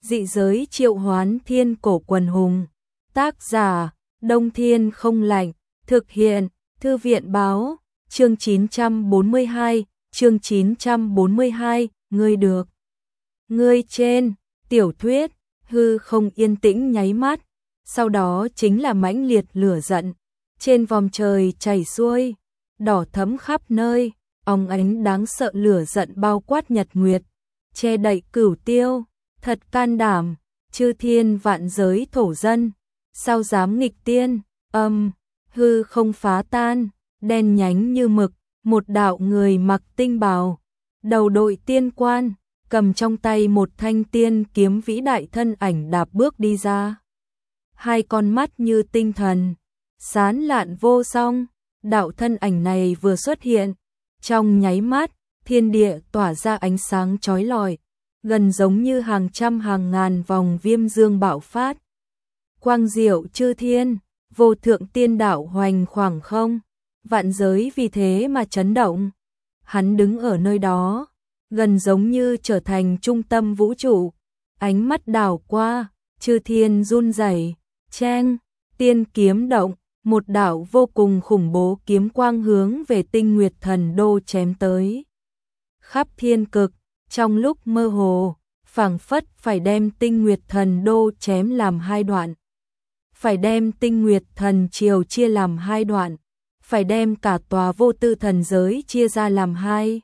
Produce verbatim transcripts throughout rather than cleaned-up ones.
Dị giới triệu hoán thiên cổ quần hùng. Tác giả, Đông Thiên không lạnh. Thực hiện, Thư viện báo. Chương chín trăm bốn mươi hai, chương chín trăm bốn mươi hai, ngươi được. Ngươi trên, tiểu thuyết, hư không yên tĩnh nháy mắt, sau đó chính là mãnh liệt lửa giận. Trên vòm trời chảy xuôi, đỏ thẫm khắp nơi, óng ánh đáng sợ lửa giận bao quát nhật nguyệt, che đậy cửu tiêu, thật can đảm, chư thiên vạn giới thổ dân, sao dám nghịch tiên, âm, hư không phá tan, đen nhánh như mực, một đạo người mặc tinh bào, đầu đội tiên quan, cầm trong tay một thanh tiên kiếm vĩ đại thân ảnh đạp bước đi ra. Hai con mắt như tinh thần, sáng lạn vô song, đạo thân ảnh này vừa xuất hiện, trong nháy mắt, thiên địa tỏa ra ánh sáng chói lọi, gần giống như hàng trăm hàng ngàn vòng viêm dương bạo phát. Quang diệu chư thiên, vô thượng tiên đạo hoành khoảng không, vạn giới vì thế mà chấn động. Hắn đứng ở nơi đó, gần giống như trở thành trung tâm vũ trụ, ánh mắt đảo qua, chư thiên run rẩy, cheng, tiên kiếm động, một đạo vô cùng khủng bố kiếm quang hướng về Tinh Nguyệt Thần Đô chém tới. Khắp thiên cực, trong lúc mơ hồ, phảng phất phải đem Tinh Nguyệt Thần Đô chém làm hai đoạn. Phải đem Tinh Nguyệt Thần Triều chia làm hai đoạn, phải đem cả tòa vô tư thần giới chia ra làm hai.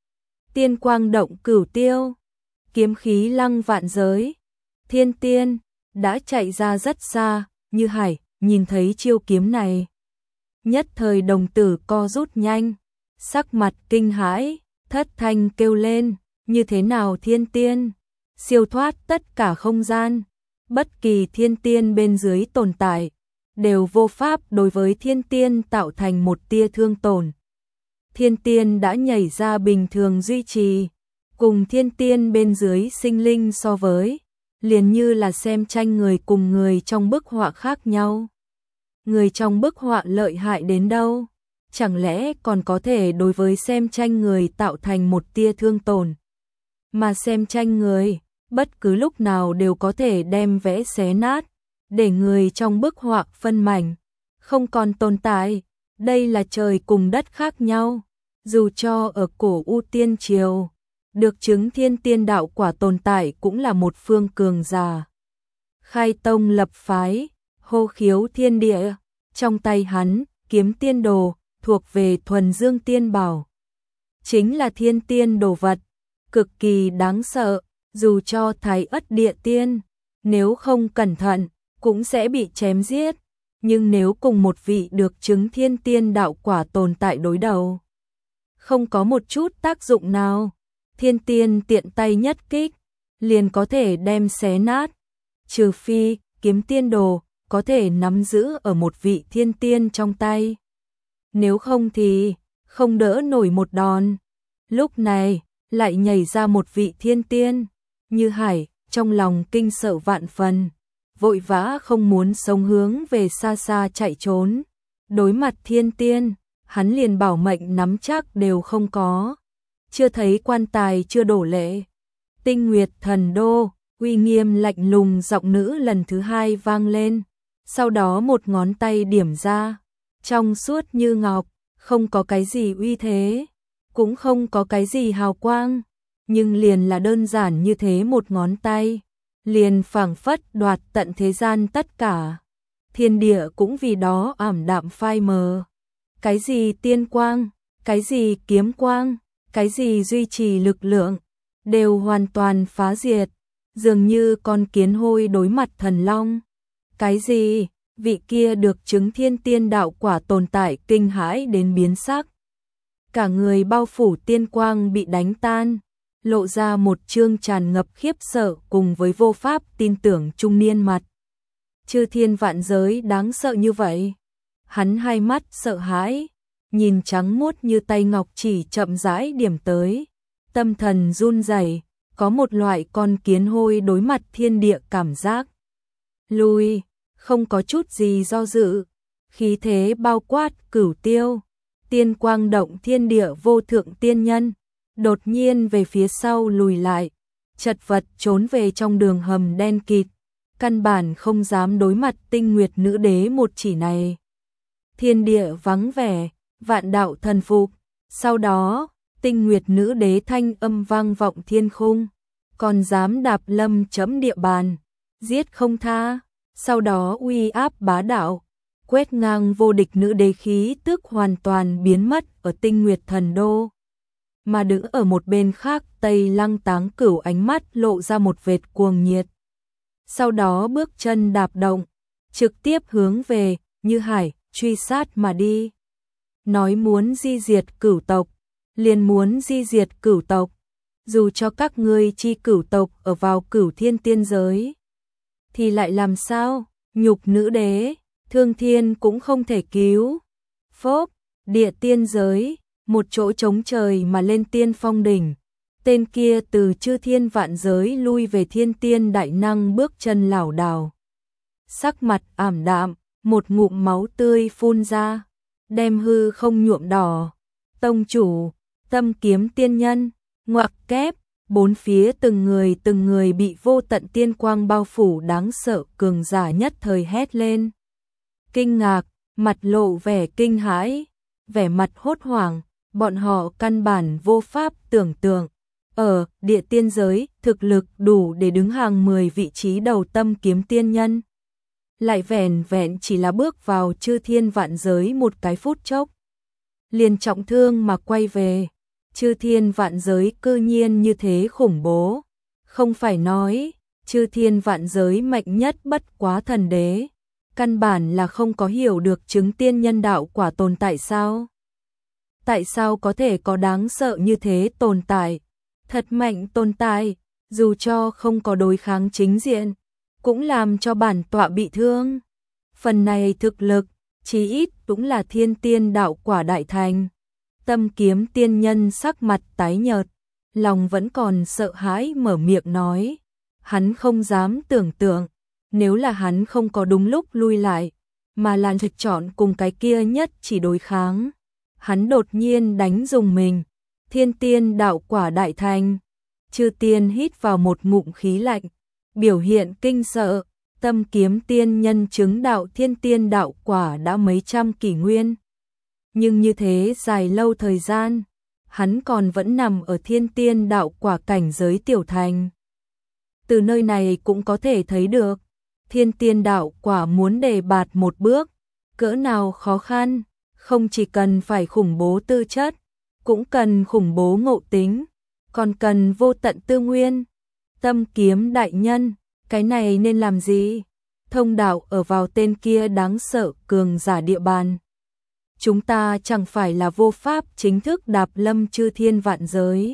Tiên quang động cửu tiêu, kiếm khí lăng vạn giới, thiên tiên, đã chạy ra rất xa, Như Hải, nhìn thấy chiêu kiếm này. Nhất thời đồng tử co rút nhanh, sắc mặt kinh hãi, thất thanh kêu lên, như thế nào thiên tiên, siêu thoát tất cả không gian, bất kỳ thiên tiên bên dưới tồn tại, đều vô pháp đối với thiên tiên tạo thành một tia thương tổn. Thiên tiên đã nhảy ra bình thường duy trì, cùng thiên tiên bên dưới sinh linh so với, liền như là xem tranh người cùng người trong bức họa khác nhau. Người trong bức họa lợi hại đến đâu, chẳng lẽ còn có thể đối với xem tranh người tạo thành một tia thương tổn. Mà xem tranh người, bất cứ lúc nào đều có thể đem vẽ xé nát, để người trong bức họa phân mảnh, không còn tồn tại. Đây là trời cùng đất khác nhau. Dù cho ở cổ U Tiên Triều, được chứng thiên tiên đạo quả tồn tại cũng là một phương cường giả. Khai tông lập phái, hô khiếu thiên địa, trong tay hắn, kiếm tiên đồ, thuộc về thuần dương tiên bảo. Chính là thiên tiên đồ vật, cực kỳ đáng sợ, dù cho thái ất địa tiên, nếu không cẩn thận, cũng sẽ bị chém giết. Nhưng nếu cùng một vị được chứng thiên tiên đạo quả tồn tại đối đầu, không có một chút tác dụng nào, thiên tiên tiện tay nhất kích, liền có thể đem xé nát. Trừ phi, kiếm tiên đồ, có thể nắm giữ ở một vị thiên tiên trong tay. Nếu không thì, không đỡ nổi một đòn. Lúc này, lại nhảy ra một vị thiên tiên, Như Hải, trong lòng kinh sợ vạn phần, vội vã không muốn sống hướng về xa xa chạy trốn. Đối mặt thiên tiên, hắn liền bảo mệnh nắm chắc đều không có. Chưa thấy quan tài chưa đổ lệ. Tinh Nguyệt Thần Đô, uy nghiêm lạnh lùng giọng nữ lần thứ hai vang lên. Sau đó một ngón tay điểm ra, trong suốt như ngọc, không có cái gì uy thế, cũng không có cái gì hào quang, nhưng liền là đơn giản như thế một ngón tay, liền phảng phất đoạt tận thế gian tất cả. Thiên địa cũng vì đó ảm đạm phai mờ. Cái gì tiên quang, cái gì kiếm quang, cái gì duy trì lực lượng, đều hoàn toàn phá diệt, dường như con kiến hôi đối mặt thần long. Cái gì, vị kia được chứng thiên tiên đạo quả tồn tại kinh hãi đến biến sắc. Cả người bao phủ tiên quang bị đánh tan, lộ ra một trương tràn ngập khiếp sợ cùng với vô pháp tin tưởng trung niên mặt. Chư thiên vạn giới đáng sợ như vậy. Hắn hai mắt sợ hãi, nhìn trắng muốt như tay ngọc chỉ chậm rãi điểm tới. Tâm thần run rẩy, có một loại con kiến hôi đối mặt thiên địa cảm giác. Lui, không có chút gì do dự, khí thế bao quát cửu tiêu, tiên quang động thiên địa vô thượng tiên nhân, đột nhiên về phía sau lùi lại, chật vật trốn về trong đường hầm đen kịt, căn bản không dám đối mặt Tinh Nguyệt Nữ Đế một chỉ này. Thiên địa vắng vẻ, vạn đạo thần phục, sau đó, Tinh Nguyệt Nữ Đế thanh âm vang vọng thiên khung, còn dám đạp lâm chấm địa bàn, giết không tha, sau đó uy áp bá đạo, quét ngang vô địch nữ đế khí tức hoàn toàn biến mất ở Tinh Nguyệt Thần Đô. Mà đứng ở một bên khác, Tây Lăng Táng Cửu ánh mắt lộ ra một vệt cuồng nhiệt. Sau đó bước chân đạp động, trực tiếp hướng về Như Hải truy sát mà đi. Nói muốn di diệt Cửu tộc, liền muốn di diệt Cửu tộc, dù cho các ngươi chi Cửu tộc ở vào Cửu Thiên tiên giới, thì lại làm sao? Nhục nữ đế, Thương Thiên cũng không thể cứu. Phốp, địa tiên giới, một chỗ trống trời mà lên tiên phong đỉnh. Tên kia từ chư thiên vạn giới lui về thiên tiên đại năng bước chân lảo đảo. Sắc mặt ảm đạm, một ngụm máu tươi phun ra, đem hư không nhuộm đỏ. Tông chủ, Tâm Kiếm tiên nhân, ngoặc kép, bốn phía từng người từng người bị vô tận tiên quang bao phủ đáng sợ, cường giả nhất thời hét lên. Kinh ngạc, mặt lộ vẻ kinh hãi, vẻ mặt hốt hoảng, bọn họ căn bản vô pháp tưởng tượng. Ở địa tiên giới, thực lực đủ để đứng hàng mười vị trí đầu Tâm Kiếm tiên nhân. Lại vẻn vẹn chỉ là bước vào chư thiên vạn giới một cái phút chốc, liền trọng thương mà quay về. Chư thiên vạn giới cư nhiên như thế khủng bố. Không phải nói, chư thiên vạn giới mạnh nhất bất quá thần đế, căn bản là không có hiểu được chứng tiên nhân đạo quả tồn tại sao? Tại sao có thể có đáng sợ như thế tồn tại? Thật mạnh tồn tại, dù cho không có đối kháng chính diện, cũng làm cho bản tọa bị thương. Phần này thực lực, chí ít cũng là thiên tiên đạo quả đại thành. Tâm Kiếm tiên nhân sắc mặt tái nhợt, lòng vẫn còn sợ hãi mở miệng nói. Hắn không dám tưởng tượng, nếu là hắn không có đúng lúc lui lại, mà là thực chọn cùng cái kia nhất chỉ đối kháng. Hắn đột nhiên đánh dùng mình, thiên tiên đạo quả đại thành. Chư tiên hít vào một ngụm khí lạnh, biểu hiện kinh sợ. Tâm Kiếm tiên nhân chứng đạo thiên tiên đạo quả đã mấy trăm kỷ nguyên. Nhưng như thế dài lâu thời gian, hắn còn vẫn nằm ở thiên tiên đạo quả cảnh giới tiểu thành. Từ nơi này cũng có thể thấy được, thiên tiên đạo quả muốn đề bạt một bước, cỡ nào khó khăn, không chỉ cần phải khủng bố tư chất, cũng cần khủng bố ngộ tính, còn cần vô tận tư nguyên. Tâm Kiếm đại nhân, cái này nên làm gì? Thông đạo ở vào tên kia đáng sợ cường giả địa bàn. Chúng ta chẳng phải là vô pháp chính thức đạp lâm chư thiên vạn giới.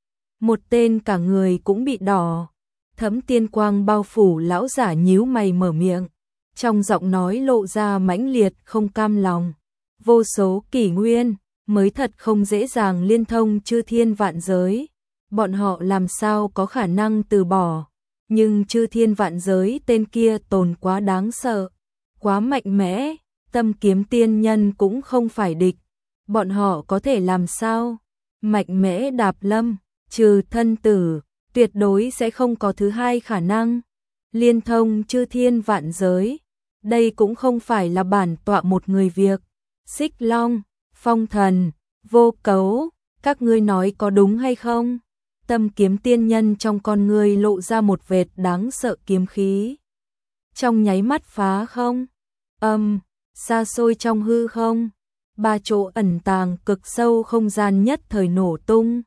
Một tên cả người cũng bị đỏ, thấm tiên quang bao phủ lão giả nhíu mày mở miệng, trong giọng nói lộ ra mãnh liệt không cam lòng. Vô số kỷ nguyên, mới thật không dễ dàng liên thông chư thiên vạn giới. Bọn họ làm sao có khả năng từ bỏ. Nhưng chư thiên vạn giới tên kia tồn quá đáng sợ, quá mạnh mẽ. Tâm Kiếm tiên nhân cũng không phải địch. Bọn họ có thể làm sao? Mạnh mẽ đạp lâm, trừ thân tử, tuyệt đối sẽ không có thứ hai khả năng. Liên thông chư thiên vạn giới, đây cũng không phải là bản tọa một người việc. Xích Long, Phong Thần, Vô Cấu, các ngươi nói có đúng hay không? Tâm Kiếm tiên nhân trong con ngươi lộ ra một vệt đáng sợ kiếm khí. Trong nháy mắt phá không? Âm, um, xa xôi trong hư không, ba chỗ ẩn tàng cực sâu không gian nhất thời nổ tung.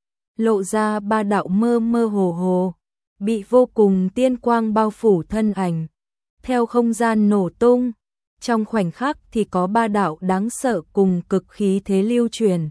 Lộ ra ba đạo mơ mơ hồ hồ, bị vô cùng tiên quang bao phủ thân ảnh. Theo không gian nổ tung, trong khoảnh khắc thì có ba đạo đáng sợ cùng cực khí thế lưu truyền,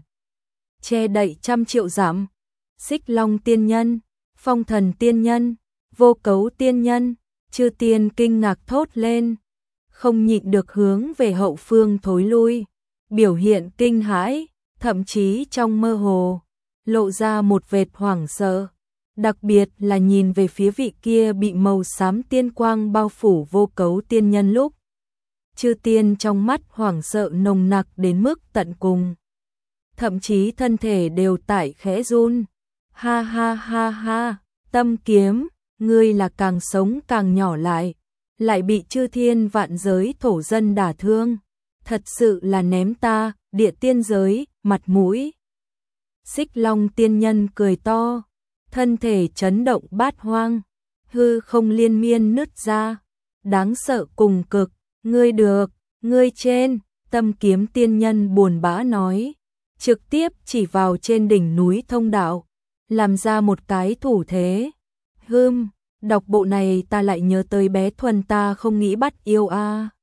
che đậy trăm triệu dặm. Xích Long tiên nhân, Phong Thần tiên nhân, Vô Cấu tiên nhân, chư tiên kinh ngạc thốt lên, không nhịn được hướng về hậu phương thối lui, biểu hiện kinh hãi, thậm chí trong mơ hồ lộ ra một vệt hoảng sợ, đặc biệt là nhìn về phía vị kia bị màu xám tiên quang bao phủ Vô Cấu tiên nhân lúc, chư tiên trong mắt hoảng sợ nồng nặc đến mức tận cùng, thậm chí thân thể đều tại khẽ run. Ha ha ha ha, Tâm kiếm, ngươi là càng sống càng nhỏ lại, lại bị chư thiên vạn giới thổ dân đả thương, thật sự là ném ta, địa tiên giới, mặt mũi. Xích Long tiên nhân cười to, thân thể chấn động bát hoang, hư không liên miên nứt ra, đáng sợ cùng cực, ngươi được, ngươi trên, Tâm kiếm tiên nhân buồn bã nói, trực tiếp chỉ vào trên đỉnh núi thông đạo, làm ra một cái thủ thế. Hừm, đọc bộ này ta lại nhớ tới bé Thuần ta không nghĩ bắt yêu a.